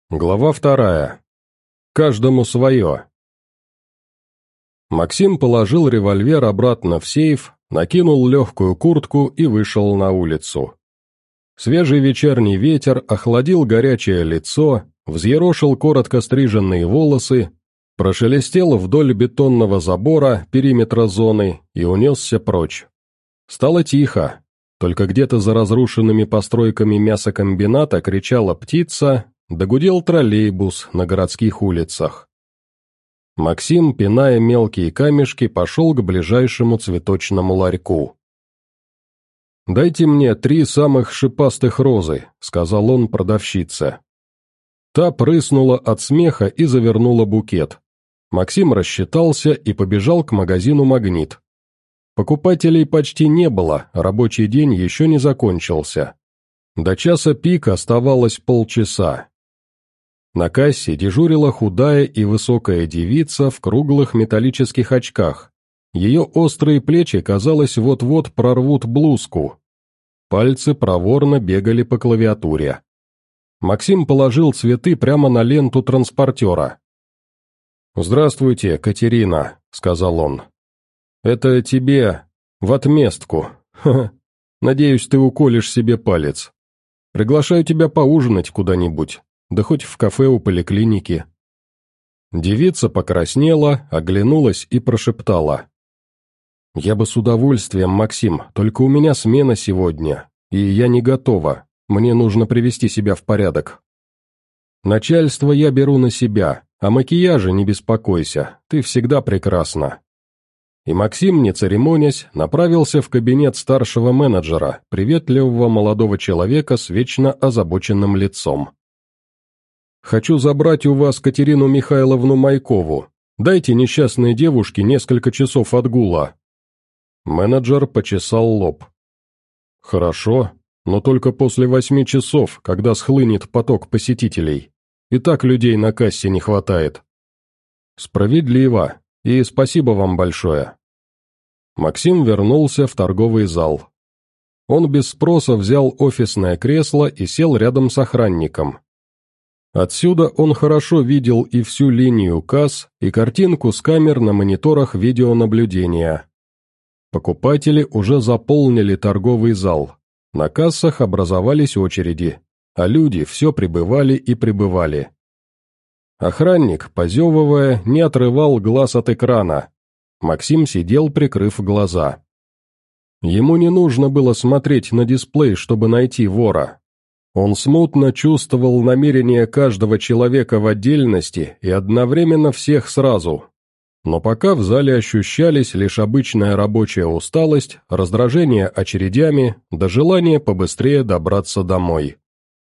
Глава 2. Каждому свое. Максим положил револьвер обратно в сейф, накинул легкую куртку и вышел на улицу. Свежий вечерний ветер охладил горячее лицо, взъерошил коротко стриженные волосы, прошелестел вдоль бетонного забора периметра зоны и унесся прочь. Стало тихо, только где-то за разрушенными постройками мясокомбината кричала птица, догудел троллейбус на городских улицах. Максим, пиная мелкие камешки, пошел к ближайшему цветочному ларьку. «Дайте мне 3 самых шипастых розы», — сказал он продавщице. Та прыснула от смеха и завернула букет. Максим рассчитался и побежал к магазину «Магнит». Покупателей почти не было, рабочий день еще не закончился. До часа пик оставалось полчаса. На кассе дежурила худая и высокая девица в круглых металлических очках. Ее острые плечи, казалось, вот-вот прорвут блузку. Пальцы проворно бегали по клавиатуре. Максим положил цветы прямо на ленту транспортера. «Здравствуйте, Катерина», — сказал он. «Это тебе в отместку. Ха-ха. Надеюсь, ты уколешь себе палец. Приглашаю тебя поужинать куда-нибудь. Да хоть в кафе у поликлиники». Девица покраснела, оглянулась и прошептала. «Я бы с удовольствием, Максим, только у меня смена сегодня, и я не готова, мне нужно привести себя в порядок. Начальство я беру на себя, о макияже не беспокойся, ты всегда прекрасна». И Максим, не церемонясь, направился в кабинет старшего менеджера, приветливого молодого человека с вечно озабоченным лицом. «Хочу забрать у вас Катерину Михайловну Майкову. Дайте несчастной девушке несколько часов отгула». Менеджер почесал лоб. «Хорошо, но только после 8 часов, когда схлынет поток посетителей. И так людей на кассе не хватает». «Справедливо, и спасибо вам большое». Максим вернулся в торговый зал. Он без спроса взял офисное кресло и сел рядом с охранником. Отсюда он хорошо видел и всю линию касс, и картинку с камер на мониторах видеонаблюдения. Покупатели уже заполнили торговый зал. На кассах образовались очереди, а люди все прибывали и прибывали. Охранник, позевывая, не отрывал глаз от экрана. Максим сидел, прикрыв глаза. Ему не нужно было смотреть на дисплей, чтобы найти вора. Он смутно чувствовал намерения каждого человека в отдельности и одновременно всех сразу. Но пока в зале ощущались лишь обычная рабочая усталость, раздражение очередями, да желание побыстрее добраться домой.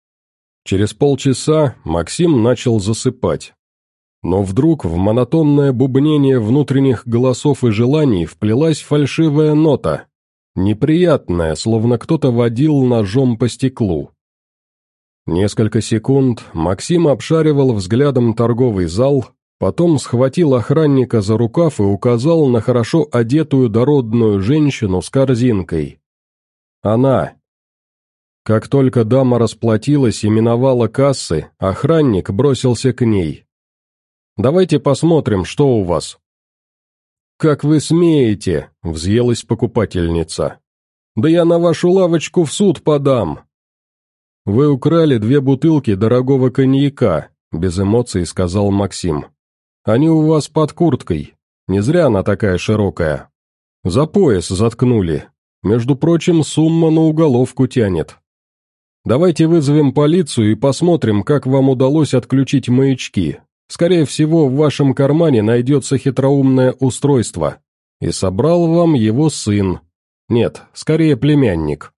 Через полчаса Максим начал засыпать. Но вдруг в монотонное бубнение внутренних голосов и желаний вплелась фальшивая нота, неприятная, словно кто-то водил ножом по стеклу. Несколько секунд Максим обшаривал взглядом торговый зал, потом схватил охранника за рукав и указал на хорошо одетую дородную женщину с корзинкой. Она. Как только дама расплатилась и миновала кассы, охранник бросился к ней. «Давайте посмотрим, что у вас». «Как вы смеете?» — взъелась покупательница. «Да я на вашу лавочку в суд подам». «Вы украли 2 бутылки дорогого коньяка», — без эмоций сказал Максим. «Они у вас под курткой. Не зря она такая широкая. За пояс заткнули. Между прочим, сумма на уголовку тянет. Давайте вызовем полицию и посмотрим, как вам удалось отключить маячки. Скорее всего, в вашем кармане найдется хитроумное устройство. И собрал вам его сын. Нет, скорее племянник».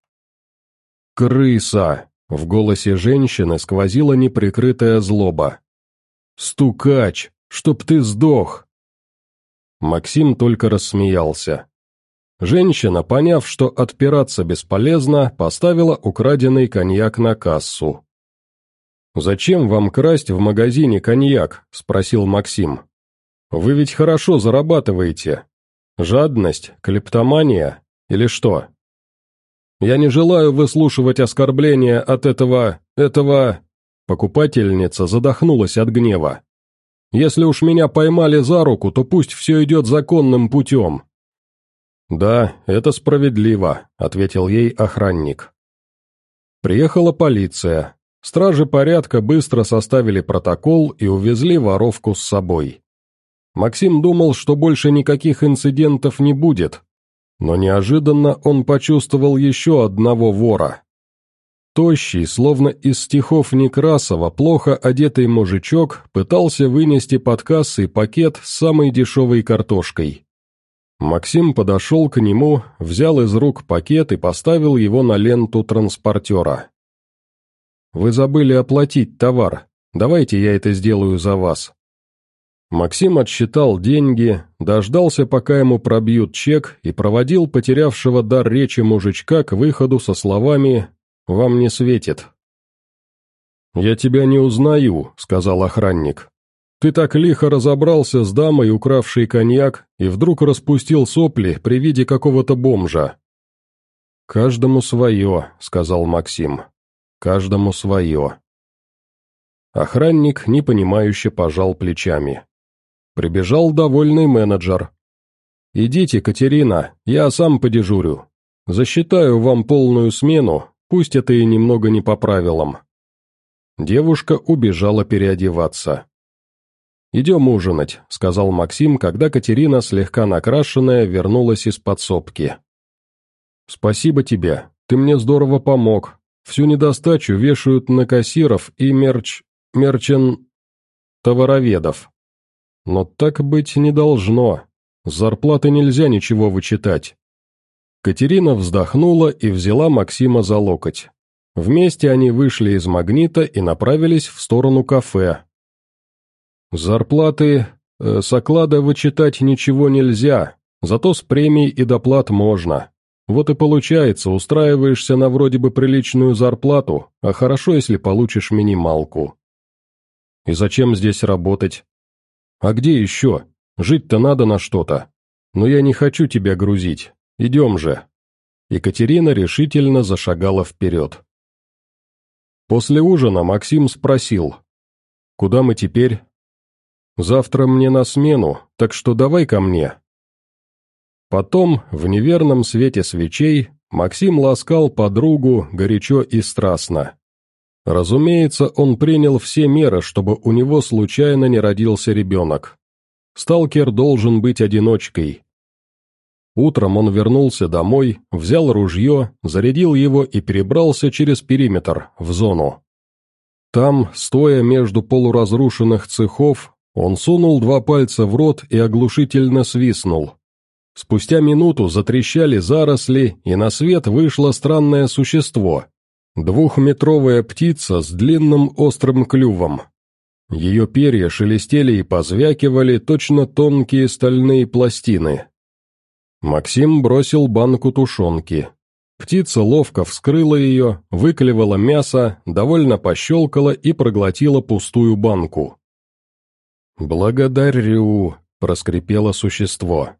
«Крыса!» — в голосе женщины сквозила неприкрытая злоба. «Стукач! Чтоб ты сдох!» Максим только рассмеялся. Женщина, поняв, что отпираться бесполезно, поставила украденный коньяк на кассу. «Зачем вам красть в магазине коньяк?» — спросил Максим. «Вы ведь хорошо зарабатываете. Жадность, клептомания или что?» «Я не желаю выслушивать оскорбления от этого... покупательница задохнулась от гнева. «Если уж меня поймали за руку, то пусть все идет законным путем». «Да, это справедливо», — ответил ей охранник. Приехала полиция. Стражи порядка быстро составили протокол и увезли воровку с собой. Максим думал, что больше никаких инцидентов не будет, но неожиданно он почувствовал еще одного вора. Тощий, словно из стихов Некрасова, плохо одетый мужичок пытался вынести под кассой пакет с самой дешевой картошкой. Максим подошел к нему, взял из рук пакет и поставил его на ленту транспортера. «Вы забыли оплатить товар. Давайте я это сделаю за вас». Максим отсчитал деньги, дождался, пока ему пробьют чек, и проводил потерявшего дар речи мужичка к выходу со словами «Вам не светит». «Я тебя не узнаю», — сказал охранник. «Ты так лихо разобрался с дамой, укравшей коньяк, и вдруг распустил сопли при виде какого-то бомжа». «Каждому свое», — сказал Максим. «Каждому свое». Охранник непонимающе пожал плечами. Прибежал довольный менеджер. «Идите, Катерина, я сам подежурю. Засчитаю вам полную смену, пусть это и немного не по правилам». Девушка убежала переодеваться. «Идем ужинать», — сказал Максим, когда Катерина, слегка накрашенная, вернулась из подсобки. «Спасибо тебе, ты мне здорово помог. Всю недостачу вешают на кассиров и товароведов. Но так быть не должно. С зарплаты нельзя ничего вычитать». Катерина вздохнула и взяла Максима за локоть. Вместе они вышли из «Магнита» и направились в сторону кафе. «Зарплаты, с оклада вычитать ничего нельзя, зато с премий и доплат можно. Вот и получается, устраиваешься на вроде бы приличную зарплату, а хорошо, если получишь минималку». «И зачем здесь работать?» «А где еще? Жить-то надо на что-то. Но я не хочу тебя грузить. Идем же». Екатерина решительно зашагала вперед. После ужина Максим спросил: «Куда мы теперь?» «Завтра мне на смену, так что давай ко мне». Потом, в неверном свете свечей, Максим ласкал подругу горячо и страстно. Разумеется, он принял все меры, чтобы у него случайно не родился ребенок. Сталкер должен быть одиночкой. Утром он вернулся домой, взял ружье, зарядил его и перебрался через периметр, в зону. Там, стоя между полуразрушенных цехов, он сунул 2 пальца в рот и оглушительно свистнул. Спустя минуту затрещали заросли, и на свет вышло странное существо. 2-метровая птица с длинным острым клювом. Ее перья шелестели и позвякивали, точно тонкие стальные пластины. Максим бросил банку тушенки. Птица ловко вскрыла ее, выклевала мясо, довольно пощелкала и проглотила пустую банку. «Благодарю», — проскрипело существо.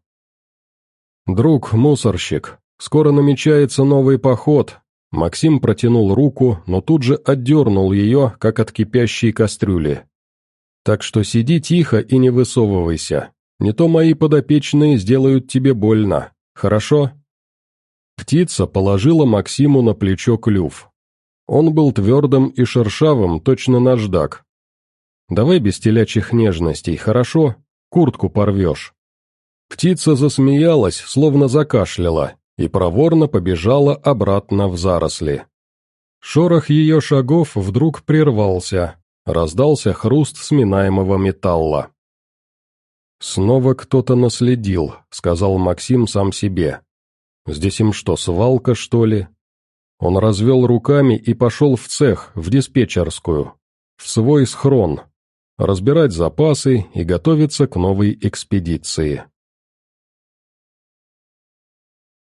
«Друг мусорщик, скоро намечается новый поход». Максим протянул руку, но тут же отдернул ее, как от кипящей кастрюли. «Так что сиди тихо и не высовывайся, не то мои подопечные сделают тебе больно, хорошо?» Птица положила Максиму на плечо клюв. Он был твердым и шершавым, точно наждак. «Давай без телячьих нежностей, хорошо? Куртку порвешь». Птица засмеялась, словно закашляла, и проворно побежала обратно в заросли. Шорох ее шагов вдруг прервался, раздался хруст сминаемого металла. «Снова кто-то наследил», — сказал Максим сам себе. «Здесь им что, свалка, что ли?» Он развел руками и пошел в цех, в диспетчерскую, в свой схрон, разбирать запасы и готовиться к новой экспедиции.